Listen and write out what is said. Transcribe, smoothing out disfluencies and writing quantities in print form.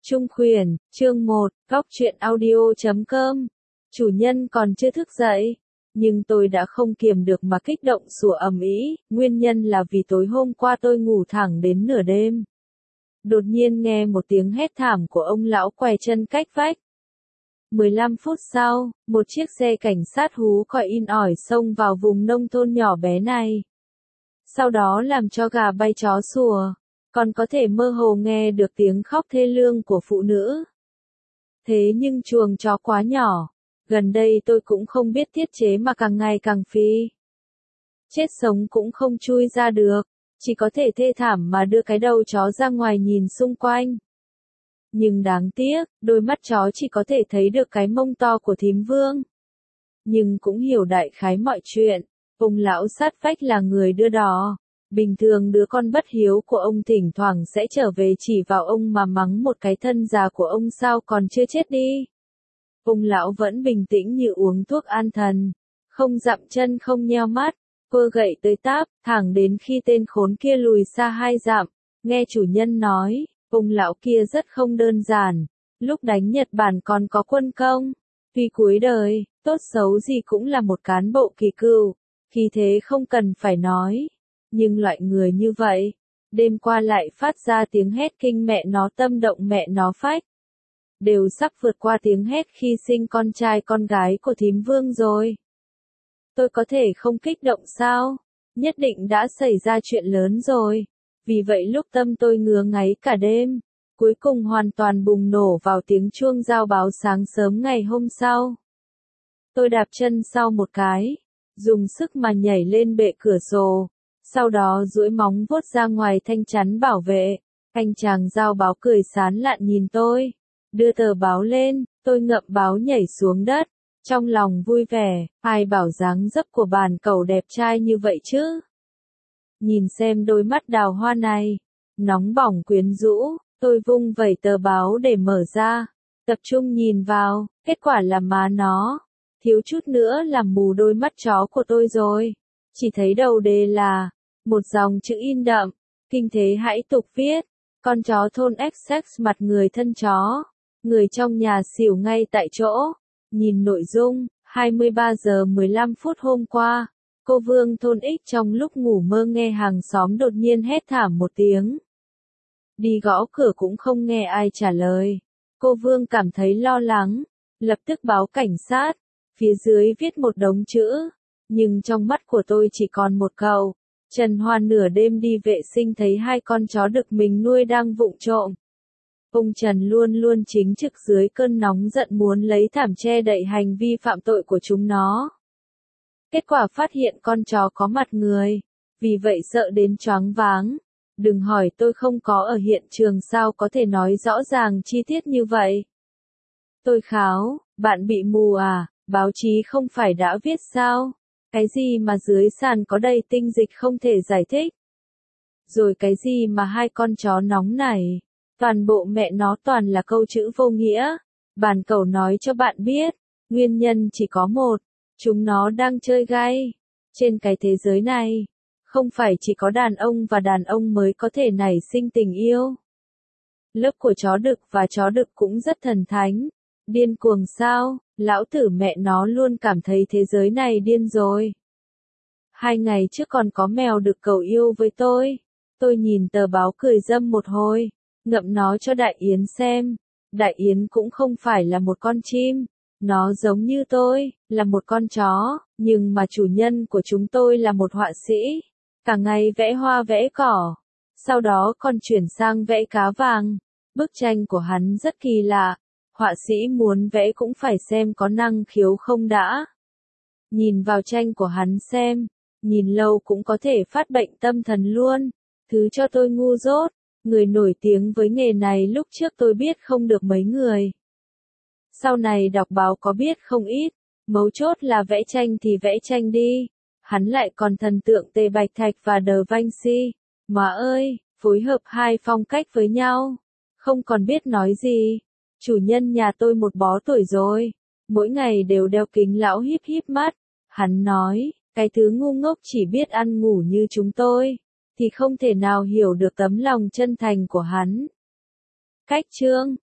Trung Khuyển, chương 1, Góc truyện audio.com. Chủ nhân còn chưa thức dậy, nhưng tôi đã không kiềm được mà kích động sủa ầm ĩ, nguyên nhân là vì tối hôm qua tôi ngủ thẳng đến nửa đêm. Đột nhiên nghe một tiếng hét thảm của ông lão què chân cách vách. 15 phút sau, một chiếc xe cảnh sát hú còi in ỏi xông vào vùng nông thôn nhỏ bé này. Sau đó làm cho gà bay chó sủa, còn có thể mơ hồ nghe được tiếng khóc thê lương của phụ nữ. Thế nhưng chuồng chó quá nhỏ, gần đây tôi cũng không biết thiết chế mà càng ngày càng phì. Chết sống cũng không chui ra được, chỉ có thể thê thảm mà đưa cái đầu chó ra ngoài nhìn xung quanh. Nhưng đáng tiếc, đôi mắt chó chỉ có thể thấy được cái mông to của thím Vương. Nhưng cũng hiểu đại khái mọi chuyện, ông lão sát vách là người đưa đò. Bình thường đứa con bất hiếu của ông thỉnh thoảng sẽ trở về chỉ vào ông mà mắng một cái thân già của ông sao còn chưa chết đi. Ông lão vẫn bình tĩnh như uống thuốc an thần, không dậm chân không nheo mắt, vơ gậy tới táp, thẳng đến khi tên khốn kia lùi xa 2 dặm. Nghe chủ nhân nói, ông lão kia rất không đơn giản, lúc đánh Nhật Bản còn có quân công, tuy cuối đời, tốt xấu gì cũng là một cán bộ kỳ cựu, khí thế không cần phải nói. Nhưng loại người như vậy, đêm qua lại phát ra tiếng hét kinh mẹ nó tâm động mẹ nó phách. Đều sắp vượt qua tiếng hét khi sinh con trai con gái của thím Vương rồi. Tôi có thể không kích động sao? Nhất định đã xảy ra chuyện lớn rồi. Vì vậy lúc tâm tôi ngứa ngáy cả đêm, cuối cùng hoàn toàn bùng nổ vào tiếng chuông giao báo sáng sớm ngày hôm sau. Tôi đạp chân sau một cái, dùng sức mà nhảy lên bệ cửa sổ. Sau đó duỗi móng vuốt ra ngoài thanh chắn bảo vệ. Anh chàng giao báo cười sán lạn nhìn tôi. Đưa tờ báo lên, tôi ngậm báo nhảy xuống đất. Trong lòng vui vẻ, ai bảo dáng dấp của bản cẩu đẹp trai như vậy chứ. Nhìn xem đôi mắt đào hoa này. Nóng bỏng quyến rũ, tôi vung vẩy tờ báo để mở ra. Tập trung nhìn vào, kết quả là má nó. Thiếu chút nữa làm mù đôi mắt chó của tôi rồi. Chỉ thấy đầu đề là một dòng chữ in đậm, kinh thế hãi tục viết, con chó thôn XX mặt người thân chó, người trong nhà xỉu ngay tại chỗ. Nhìn nội dung, 23 giờ 15 phút hôm qua, cô Vương thôn X trong lúc ngủ mơ nghe hàng xóm đột nhiên hét thảm một tiếng. Đi gõ cửa cũng không nghe ai trả lời. Cô Vương cảm thấy lo lắng, lập tức báo cảnh sát, phía dưới viết một đống chữ. Nhưng trong mắt của tôi chỉ còn một câu. Trần Hoa nửa đêm đi vệ sinh thấy 2 con chó đực mình nuôi đang vụng trộm. Ông Trần luôn luôn chính trực dưới cơn nóng giận muốn lấy thảm che đậy hành vi phạm tội của chúng nó. Kết quả phát hiện con chó có mặt người. Vì vậy sợ đến choáng váng. Đừng hỏi tôi không có ở hiện trường sao có thể nói rõ ràng chi tiết như vậy. Tôi kháo, bạn bị mù à, báo chí không phải đã viết sao? Cái gì mà dưới sàn có đầy tinh dịch không thể giải thích? Rồi cái gì mà 2 con chó nóng này? Toàn bộ mẹ nó toàn là câu chữ vô nghĩa. Bản cẩu nói cho bạn biết, nguyên nhân chỉ có một, chúng nó đang chơi gay. Trên cái thế giới này, không phải chỉ có đàn ông và đàn ông mới có thể nảy sinh tình yêu. Lớp của chó đực và chó đực cũng rất thần thánh. Điên cuồng sao? Lão tử mẹ nó luôn cảm thấy thế giới này điên rồi. 2 ngày trước còn có mèo đực cầu yêu với tôi. Tôi nhìn tờ báo cười dâm một hồi, ngậm nó cho Đại Yến xem. Đại Yến cũng không phải là một con chim. Nó giống như tôi, là một con chó, nhưng mà chủ nhân của chúng tôi là một họa sĩ. Cả ngày vẽ hoa vẽ cỏ. Sau đó còn chuyển sang vẽ cá vàng. Bức tranh của hắn rất kỳ lạ. Họa sĩ muốn vẽ cũng phải xem có năng khiếu không đã. Nhìn vào tranh của hắn xem, nhìn lâu cũng có thể phát bệnh tâm thần luôn. Thứ cho tôi ngu dốt, người nổi tiếng với nghề này lúc trước tôi biết không được mấy người. Sau này đọc báo có biết không ít, mấu chốt là vẽ tranh thì vẽ tranh đi. Hắn lại còn thần tượng Tề Bạch Thạch và Da Vinci. Má ơi, phối hợp 2 phong cách với nhau. Không còn biết nói gì. Chủ nhân nhà tôi một bó tuổi rồi, mỗi ngày đều đeo kính lão híp híp mắt. Hắn nói, cái thứ ngu ngốc chỉ biết ăn ngủ như chúng tôi, thì không thể nào hiểu được tấm lòng chân thành của hắn. Cách chương